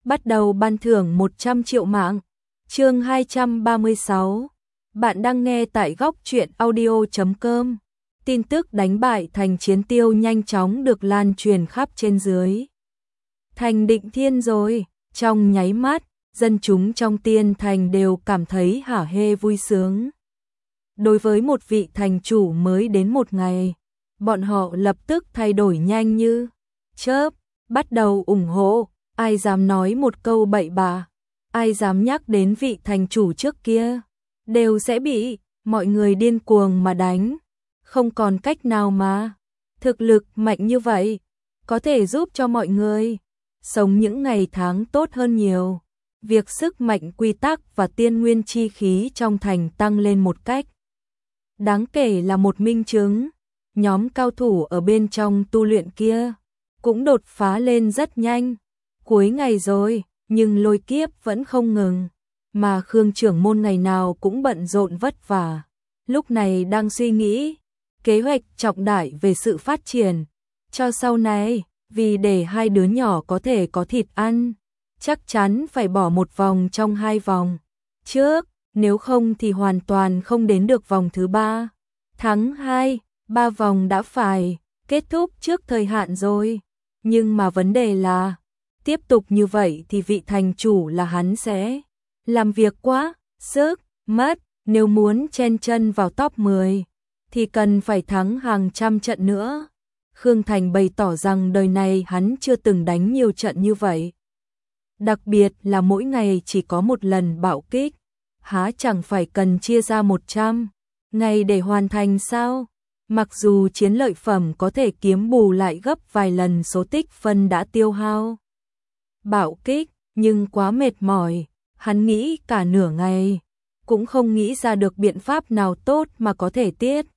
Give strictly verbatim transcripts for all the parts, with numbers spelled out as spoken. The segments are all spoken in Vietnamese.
bắt đầu ban thưởng một trăm triệu mạng. Chương hai trăm ba mươi sáu. Bạn đang nghe tại góc truyện audio chấm com. Tin tức đánh bại Thành Chiến Tiêu nhanh chóng được lan truyền khắp trên dưới. Thành Định Thiên rồi, trong nháy mắt, dân chúng trong Tiên Thành đều cảm thấy hả hê vui sướng. Đối với một vị thành chủ mới đến một ngày, bọn họ lập tức thay đổi nhanh như chớp, bắt đầu ủng hộ, ai dám nói một câu bậy bạ, ai dám nhắc đến vị thành chủ trước kia, đều sẽ bị mọi người điên cuồng mà đánh, không còn cách nào mà. Thực lực mạnh như vậy, có thể giúp cho mọi người sống những ngày tháng tốt hơn nhiều. Việc sức mạnh quy tắc và tiên nguyên chi khí trong thành tăng lên một cách đáng kể là một minh chứng. Nhóm cao thủ ở bên trong tu luyện kia cũng đột phá lên rất nhanh. Cuối ngày rồi, nhưng lôi kiếp vẫn không ngừng, mà Khương trưởng môn ngày nào cũng bận rộn vất vả. Lúc này đang suy nghĩ kế hoạch trọng đại về sự phát triển cho sau này, vì để hai đứa nhỏ có thể có thịt ăn, chắc chắn phải bỏ một vòng trong hai vòng trước, nếu không thì hoàn toàn không đến được vòng thứ ba. Tháng hai, ba vòng đã phải kết thúc trước thời hạn rồi, nhưng mà vấn đề là tiếp tục như vậy thì vị thành chủ là hắn sẽ làm việc quá sức mất, nếu muốn chen chân vào top mười thì cần phải thắng hàng trăm trận nữa. Khương Thành bày tỏ rằng đời này hắn chưa từng đánh nhiều trận như vậy. Đặc biệt là mỗi ngày chỉ có một lần bạo kích, há chẳng phải cần chia ra một trăm ngày để hoàn thành sao? Mặc dù chiến lợi phẩm có thể kiếm bù lại gấp vài lần số tích phân đã tiêu hao bạo kích, nhưng quá mệt mỏi, hắn nghĩ cả nửa ngày, cũng không nghĩ ra được biện pháp nào tốt mà có thể tiết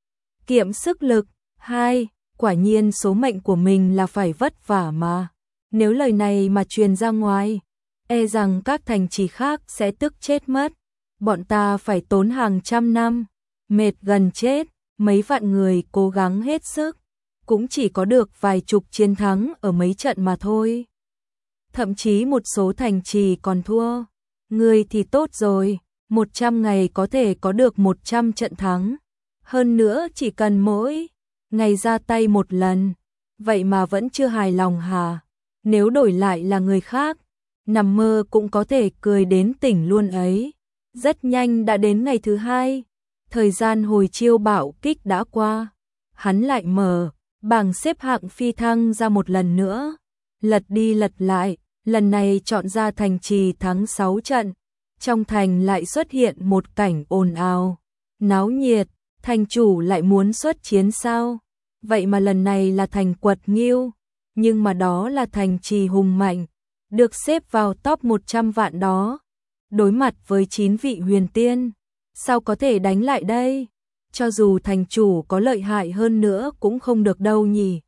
kiệm sức lực. Hai, quả nhiên số mệnh của mình là phải vất vả mà. Nếu lời này mà truyền ra ngoài, e rằng các thành trì khác sẽ tức chết mất. Bọn ta phải tốn hàng trăm năm, mệt gần chết, mấy vạn người cố gắng hết sức, cũng chỉ có được vài chục chiến thắng ở mấy trận mà thôi. Thậm chí một số thành trì còn thua. Người thì tốt rồi, một trăm ngày có thể có được một trăm trận thắng. Hơn nữa chỉ cần mỗi ngày ra tay một lần, vậy mà vẫn chưa hài lòng hả? Nếu đổi lại là người khác, nằm mơ cũng có thể cười đến tỉnh luôn ấy. Rất nhanh đã đến ngày thứ hai, thời gian hồi chiêu bạo kích đã qua. Hắn lại mở bảng xếp hạng phi thăng ra một lần nữa, lật đi lật lại, lần này chọn ra thành trì thắng sáu trận. Trong thành lại xuất hiện một cảnh ồn ào, náo nhiệt, thành chủ lại muốn xuất chiến sao? Vậy mà lần này là thành Quật Nghiêu, nhưng mà đó là thành trì hùng mạnh, được xếp vào top một trăm vạn đó. Đối mặt với chín vị huyền tiên, sao có thể đánh lại đây? Cho dù thành chủ có lợi hại hơn nữa cũng không được đâu nhỉ.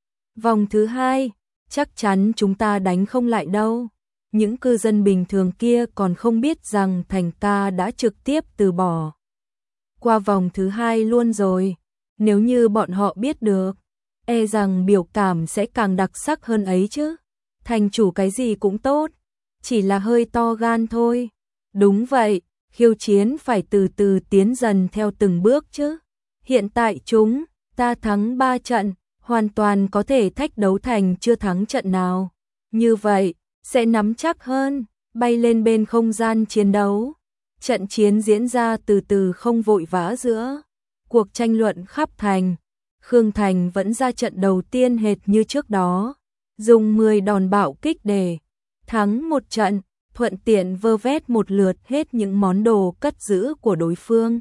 Vòng thứ hai, chắc chắn chúng ta đánh không lại đâu. Những cư dân bình thường kia còn không biết rằng thành ta đã trực tiếp từ bỏ qua vòng thứ hai luôn rồi. Nếu như bọn họ biết được, e rằng biểu cảm sẽ càng đặc sắc hơn ấy chứ. Thành chủ cái gì cũng tốt, chỉ là hơi to gan thôi. Đúng vậy, khiêu chiến phải từ từ tiến dần theo từng bước chứ. Hiện tại chúng ta thắng ba trận, hoàn toàn có thể thách đấu thành chưa thắng trận nào. Như vậy, sẽ nắm chắc hơn, bay lên bên không gian chiến đấu. Trận chiến diễn ra từ từ không vội vã giữa cuộc tranh luận khắp thành. Khương Thành vẫn ra trận đầu tiên hệt như trước đó, dùng mười đòn bạo kích để thắng một trận, thuận tiện vơ vét một lượt hết những món đồ cất giữ của đối phương.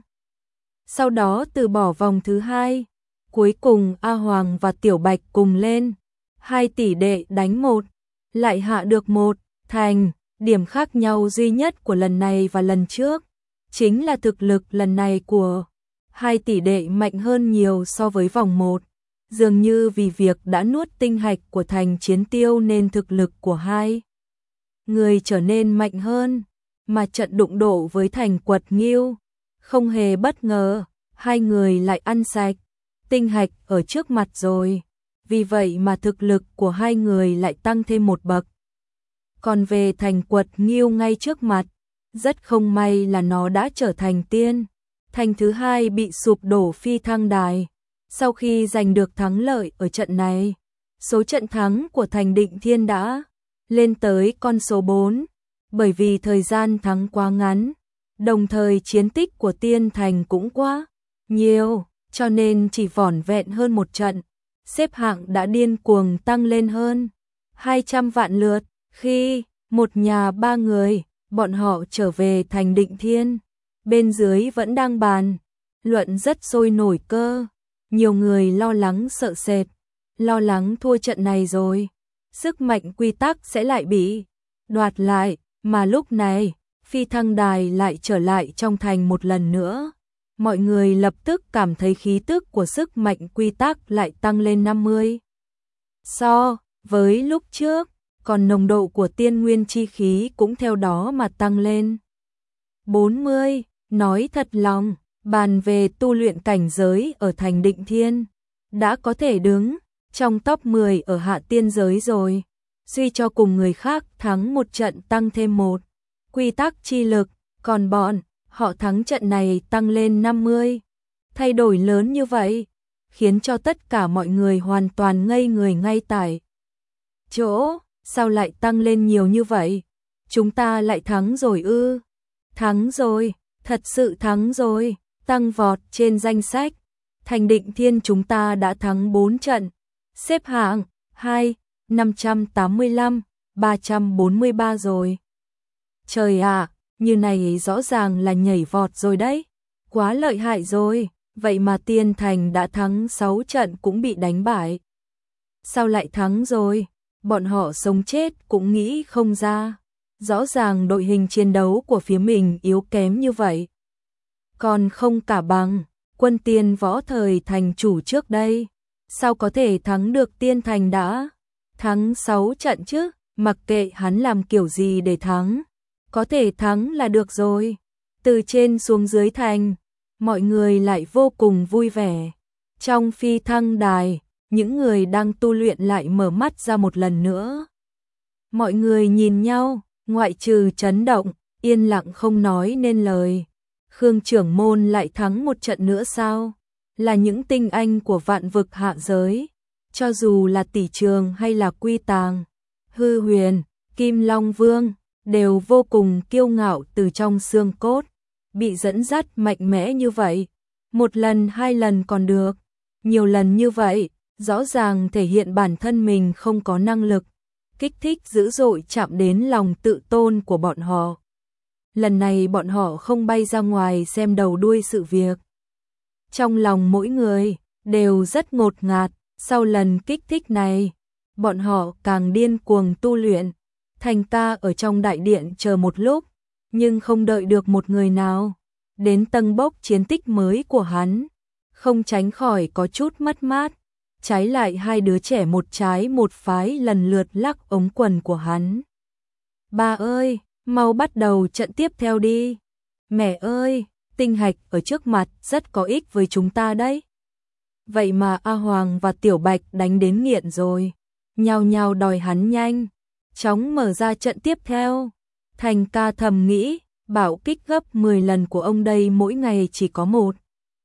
Sau đó từ bỏ vòng thứ hai, cuối cùng A Hoàng và Tiểu Bạch cùng lên, hai tỷ đệ đánh một, lại hạ được một thành. Điểm khác nhau duy nhất của lần này và lần trước chính là thực lực lần này của hai tỷ đệ mạnh hơn nhiều so với vòng một. Dường như vì việc đã nuốt tinh hạch của Thành Chiến Tiêu nên thực lực của hai người trở nên mạnh hơn, mà trận đụng độ với Thành Quật Nghiêu không hề bất ngờ, hai người lại ăn sạch tinh hạch ở trước mặt rồi. Vì vậy mà thực lực của hai người lại tăng thêm một bậc. còn về thành Quật Nghiêu ngay trước mặt, rất không may là nó đã trở thành tiên thành thứ hai bị sụp đổ phi thăng đài. Sau khi giành được thắng lợi ở trận này, số trận thắng của thành Định Thiên đã lên tới con số bốn, bởi vì thời gian thắng quá ngắn, đồng thời chiến tích của tiên thành cũng quá nhiều, cho nên chỉ vỏn vẹn hơn một trận, xếp hạng đã điên cuồng tăng lên hơn hai trăm vạn lượt. Khi một nhà ba người, bọn họ trở về thành Định Thiên, bên dưới vẫn đang bàn luận rất sôi nổi cơ. Nhiều người lo lắng sợ sệt, lo lắng thua trận này rồi, sức mạnh quy tắc sẽ lại bị đoạt lại, mà lúc này, phi thăng đài lại trở lại trong thành một lần nữa. Mọi người lập tức cảm thấy khí tức của sức mạnh quy tắc lại tăng lên năm mươi. So với lúc trước, còn nồng độ của tiên nguyên chi khí cũng theo đó mà tăng lên. bốn mươi, nói thật lòng, bàn về tu luyện cảnh giới ở thành Định Thiên, đã có thể đứng trong top mười ở hạ tiên giới rồi. Suy cho cùng người khác thắng một trận tăng thêm một quy tắc chi lực, còn bọn họ thắng trận này tăng lên năm mươi. Thay đổi lớn như vậy, khiến cho tất cả mọi người hoàn toàn ngây người ngay tại chỗ. Sao lại tăng lên nhiều như vậy? Chúng ta lại thắng rồi ư? Thắng rồi, thật sự thắng rồi, tăng vọt trên danh sách. Thành Định Thiên chúng ta đã thắng bốn trận, xếp hạng hai, năm trăm tám mươi lăm, ba trăm bốn mươi ba rồi. Trời ạ, như này rõ ràng là nhảy vọt rồi đấy, quá lợi hại rồi, vậy mà tiên thành đã thắng sáu trận cũng bị đánh bại. Sao lại thắng rồi? Bọn họ sống chết cũng nghĩ không ra. Rõ ràng đội hình chiến đấu của phía mình yếu kém như vậy, còn không cả bằng quân tiên võ thời thành chủ trước đây. Sao có thể thắng được tiên thành đã thắng sáu trận chứ? Mặc kệ hắn làm kiểu gì để thắng, có thể thắng là được rồi. Từ trên xuống dưới thành, mọi người lại vô cùng vui vẻ. Trong phi thăng đài, những người đang tu luyện lại mở mắt ra một lần nữa. Mọi người nhìn nhau, ngoại trừ chấn động, yên lặng không nói nên lời. Khương trưởng môn lại thắng một trận nữa sao? Là những tinh anh của vạn vực hạ giới, cho dù là tỷ trường hay là quy tàng, hư huyền, kim long vương, đều vô cùng kiêu ngạo từ trong xương cốt. Bị dẫn dắt mạnh mẽ như vậy, một lần hai lần còn được, nhiều lần như vậy, rõ ràng thể hiện bản thân mình không có năng lực, kích thích dữ dội chạm đến lòng tự tôn của bọn họ. Lần này bọn họ không bay ra ngoài xem đầu đuôi sự việc. Trong lòng mỗi người đều rất ngột ngạt, sau lần kích thích này, bọn họ càng điên cuồng tu luyện. Thành ca ở trong đại điện chờ một lúc, nhưng không đợi được một người nào đến tầng bốc chiến tích mới của hắn, không tránh khỏi có chút mất mát. Trái lại hai đứa trẻ một trái một phái lần lượt lắc ống quần của hắn. Ba ơi, mau bắt đầu trận tiếp theo đi. Mẹ ơi, tinh hạch ở trước mặt rất có ích với chúng ta đấy. Vậy mà A Hoàng và Tiểu Bạch đánh đến nghiện rồi, nhao nhao đòi hắn nhanh chóng mở ra trận tiếp theo. Thành ca thầm nghĩ, bảo kích gấp mười lần của ông đây mỗi ngày chỉ có một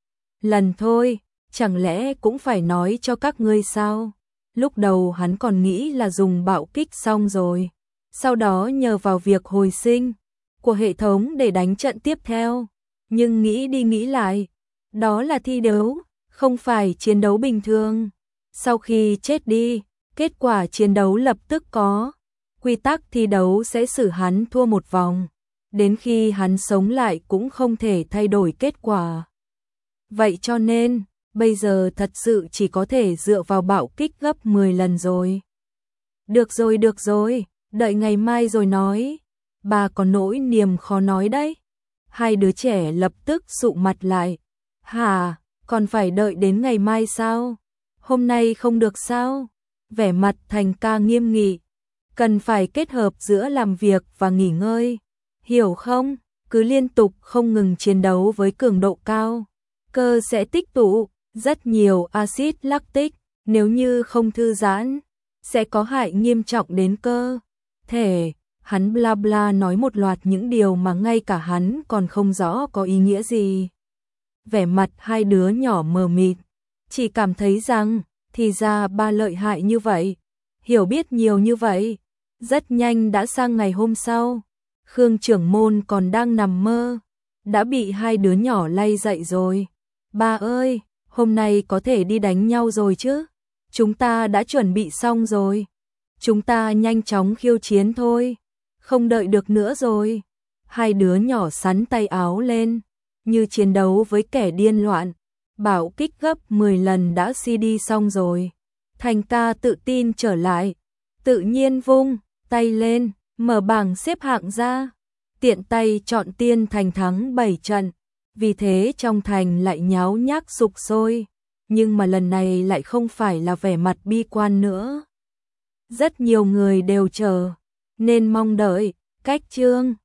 lần thôi, chẳng lẽ cũng phải nói cho các ngươi sao? Lúc đầu hắn còn nghĩ là dùng bạo kích xong rồi, sau đó nhờ vào việc hồi sinh của hệ thống để đánh trận tiếp theo. Nhưng nghĩ đi nghĩ lại, đó là thi đấu, không phải chiến đấu bình thường. Sau khi chết đi, kết quả chiến đấu lập tức có. Quy tắc thi đấu sẽ xử hắn thua một vòng, đến khi hắn sống lại cũng không thể thay đổi kết quả. Vậy cho nên, bây giờ thật sự chỉ có thể dựa vào bạo kích gấp mười lần rồi. Được rồi, được rồi, đợi ngày mai rồi nói. Bà có nỗi niềm khó nói đấy. Hai đứa trẻ lập tức sụ mặt lại. Hả, còn phải đợi đến ngày mai sao? Hôm nay không được sao? Vẻ mặt Thành ca nghiêm nghị. Cần phải kết hợp giữa làm việc và nghỉ ngơi. Hiểu không? Cứ liên tục không ngừng chiến đấu với cường độ cao, cơ sẽ tích tụ rất nhiều axit lactic, nếu như không thư giãn, sẽ có hại nghiêm trọng đến cơ thể. Hắn bla bla nói một loạt những điều mà ngay cả hắn còn không rõ có ý nghĩa gì. Vẻ mặt hai đứa nhỏ mờ mịt, chỉ cảm thấy rằng, thì ra ba lợi hại như vậy, hiểu biết nhiều như vậy. Rất nhanh đã sang ngày hôm sau, Khương trưởng môn còn đang nằm mơ, đã bị hai đứa nhỏ lay dậy rồi. Ba ơi, hôm nay có thể đi đánh nhau rồi chứ? Chúng ta đã chuẩn bị xong rồi. Chúng ta nhanh chóng khiêu chiến thôi, không đợi được nữa rồi. Hai đứa nhỏ sắn tay áo lên, như chiến đấu với kẻ điên loạn. Bảo kích gấp mười lần đã xê đê xong rồi. Thành ca tự tin trở lại, tự nhiên vung tay lên, mở bảng xếp hạng ra, tiện tay chọn Tiên Thành thắng bảy trận. Vì thế trong thành lại nháo nhác sục sôi, nhưng mà lần này lại không phải là vẻ mặt bi quan nữa. Rất nhiều người đều chờ, nên mong đợi, cách chương